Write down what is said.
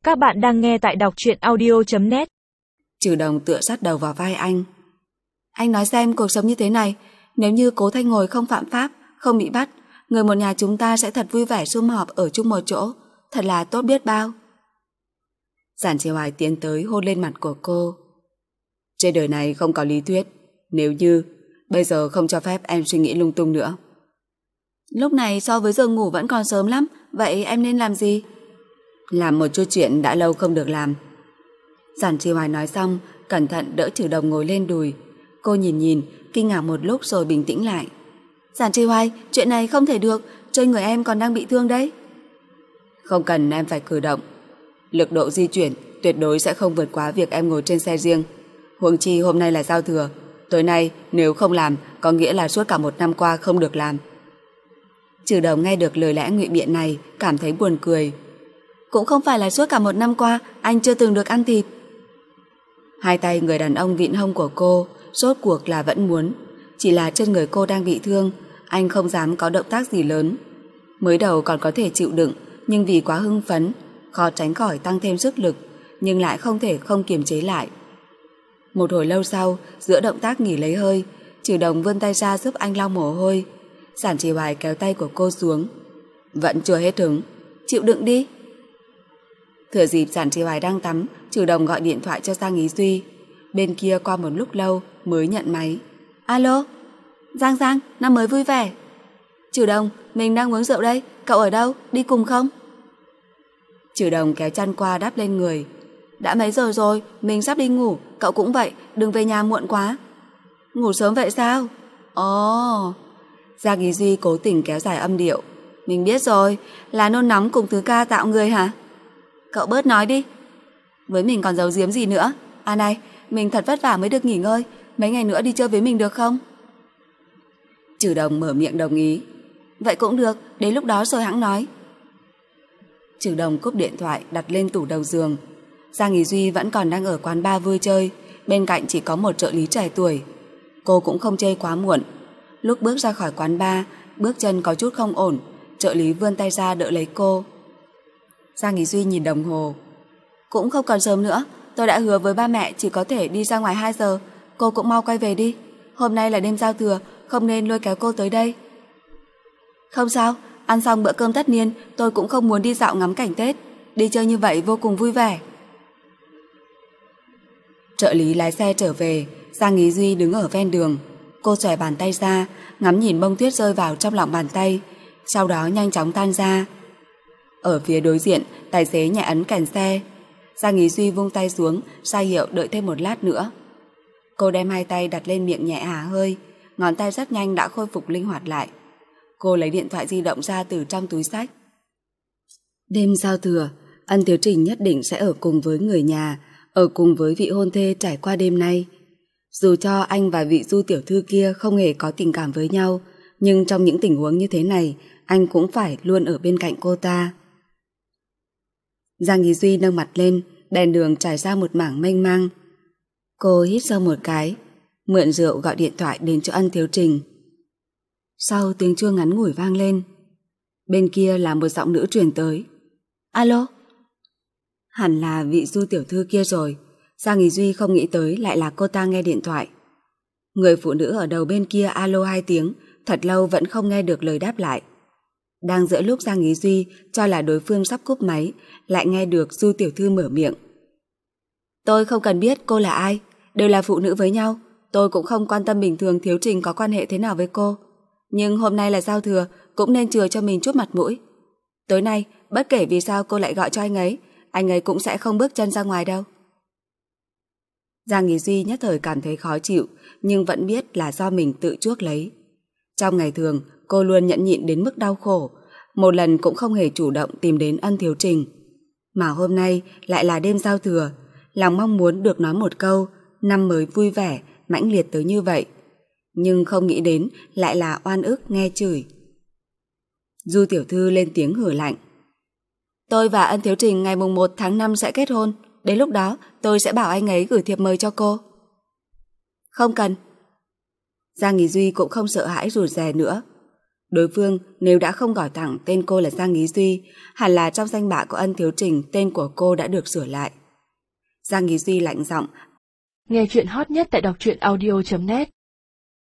Các bạn đang nghe tại đọc truyện audio.net. Trừ Đồng tựa sát đầu vào vai anh. Anh nói xem cuộc sống như thế này, nếu như Cố Thanh Ngồi không phạm pháp, không bị bắt, người một nhà chúng ta sẽ thật vui vẻ sum họp ở chung một chỗ, thật là tốt biết bao. Giản Chi Hoài tiến tới hôn lên mặt của cô. Trên đời này không có lý thuyết, nếu như bây giờ không cho phép em suy nghĩ lung tung nữa. Lúc này so với giờ ngủ vẫn còn sớm lắm, vậy em nên làm gì? Làm một chút chuyện đã lâu không được làm. Giản Chi Hoài nói xong, cẩn thận đỡ Trừ Đồng ngồi lên đùi. Cô nhìn, kinh ngạc một lúc rồi bình tĩnh lại. Giản Chi Hoài, chuyện này không thể được, trên người em còn đang bị thương đấy. Không cần em phải cử động. Lực độ di chuyển tuyệt đối sẽ không vượt quá việc em ngồi trên xe riêng. Huống chi hôm nay là giao thừa, tối nay nếu không làm có nghĩa là suốt cả một năm qua không được làm. Trừ Đồng nghe được lời lẽ ngụy biện này cảm thấy buồn cười. Cũng không phải là suốt cả một năm qua anh chưa từng được ăn thịt. Hai tay người đàn ông vịn hông của cô, rốt cuộc là vẫn muốn. Chỉ là trên người cô đang bị thương, anh không dám có động tác gì lớn. Mới đầu còn có thể chịu đựng, nhưng vì quá hưng phấn, khó tránh khỏi tăng thêm sức lực, nhưng lại không thể không kiềm chế lại. Một hồi lâu sau, giữa động tác nghỉ lấy hơi, Trừ Đồng vươn tay ra giúp anh lau mồ hôi. Giản Chi Hoài kéo tay của cô xuống. Vẫn chưa hết hứng, chịu đựng đi. Thừa dịp Giản Chi Hoài đang tắm, Trừ Đồng gọi điện thoại cho Giang Ý Duy. Bên kia qua một lúc lâu mới nhận máy. Alo, Giang, năm mới vui vẻ. Trừ Đồng, mình đang uống rượu đây, cậu ở đâu, đi cùng không? Trừ Đồng kéo chăn qua đắp lên người. Đã mấy giờ rồi, mình sắp đi ngủ, cậu cũng vậy, đừng về nhà muộn quá. Ngủ sớm vậy sao? Ồ. Giang Ý Duy cố tình kéo dài âm điệu. Mình biết rồi, là nôn nóng cùng thứ ca tạo người hả? Cậu bớt nói đi. Với mình còn giấu giếm gì nữa. À này, mình thật vất vả mới được nghỉ ngơi, mấy ngày nữa đi chơi với mình được không? Trừ Đồng mở miệng đồng ý. Vậy cũng được, đến lúc đó rồi hẵng nói. Trừ Đồng cúp điện thoại đặt lên tủ đầu giường. Giang Ý Duy vẫn còn đang ở quán bar vui chơi, bên cạnh chỉ có một trợ lý trẻ tuổi. Cô cũng không chơi quá muộn. Lúc bước ra khỏi quán bar, bước chân có chút không ổn, trợ lý vươn tay ra đỡ lấy cô. Giang Ý Duy nhìn đồng hồ. Cũng không còn sớm nữa, tôi đã hứa với ba mẹ chỉ có thể đi ra ngoài 2 giờ, cô cũng mau quay về đi. Hôm nay là đêm giao thừa, không nên lôi kéo cô tới đây. Không sao, ăn xong bữa cơm tất niên, tôi cũng không muốn đi dạo ngắm cảnh Tết. Đi chơi như vậy vô cùng vui vẻ. Trợ lý lái xe trở về, Giang Ý Duy đứng ở ven đường. Cô xòe bàn tay ra, ngắm nhìn bông tuyết rơi vào trong lòng bàn tay, sau đó nhanh chóng tan ra. Ở phía đối diện, tài xế nhẹ ấn kèn xe. Giang Ý Duy vung tay xuống, ra hiệu đợi thêm một lát nữa. Cô đem hai tay đặt lên miệng nhẹ hả hơi, ngón tay rất nhanh đã khôi phục linh hoạt lại. Cô lấy điện thoại di động ra từ trong túi xách. Đêm giao thừa, Ân Thiếu Trình nhất định sẽ ở cùng với người nhà, ở cùng với vị hôn thê trải qua đêm nay. Dù cho anh và vị Du tiểu thư kia không hề có tình cảm với nhau, nhưng trong những tình huống như thế này, anh cũng phải luôn ở bên cạnh cô ta. Giang Ý Duy nâng mặt lên, đèn đường trải ra một mảng mênh mang. Cô hít sâu một cái, mượn rượu gọi điện thoại đến cho Ân Thiếu Trình. Sau tiếng chuông ngắn ngủi vang lên, bên kia là một giọng nữ truyền tới. Alo? Hẳn là vị Du tiểu thư kia rồi. Giang Ý Duy không nghĩ tới lại là cô ta nghe điện thoại. Người phụ nữ ở đầu bên kia alo 2 tiếng, thật lâu vẫn không nghe được lời đáp lại. Đang giữa lúc Giang Ý Duy cho là đối phương sắp cúp máy, lại nghe được Du tiểu thư mở miệng. Tôi không cần biết cô là ai, đều là phụ nữ với nhau, tôi cũng không quan tâm bình thường Thiếu Trình có quan hệ thế nào với cô. Nhưng hôm nay là giao thừa, cũng nên chừa cho mình chút mặt mũi. Tối nay, bất kể vì sao cô lại gọi cho anh ấy cũng sẽ không bước chân ra ngoài đâu. Giang Ý Duy nhất thời cảm thấy khó chịu, nhưng vẫn biết là do mình tự chuốc lấy. Trong ngày thường, cô luôn nhẫn nhịn đến mức đau khổ, một lần cũng không hề chủ động tìm đến Ân Thiếu Trình. Mà hôm nay lại là đêm giao thừa, lòng mong muốn được nói một câu năm mới vui vẻ, mãnh liệt tới như vậy. Nhưng không nghĩ đến lại là oan ức nghe chửi. Du tiểu thư lên tiếng hử lạnh. Tôi và Ân Thiếu Trình ngày mùng 1 tháng 5 sẽ kết hôn, đến lúc đó tôi sẽ bảo anh ấy gửi thiệp mời cho cô. Không cần. Giang Ý Duy cũng không sợ hãi rụt rè nữa. Đối phương nếu đã không gọi thẳng tên cô là Giang Ý Duy, hẳn là trong danh bạ của Ân Thiếu Trình tên của cô đã được sửa lại. Giang Ý Duy lạnh giọng. Nghe chuyện hot nhất tại đọc truyện audio.net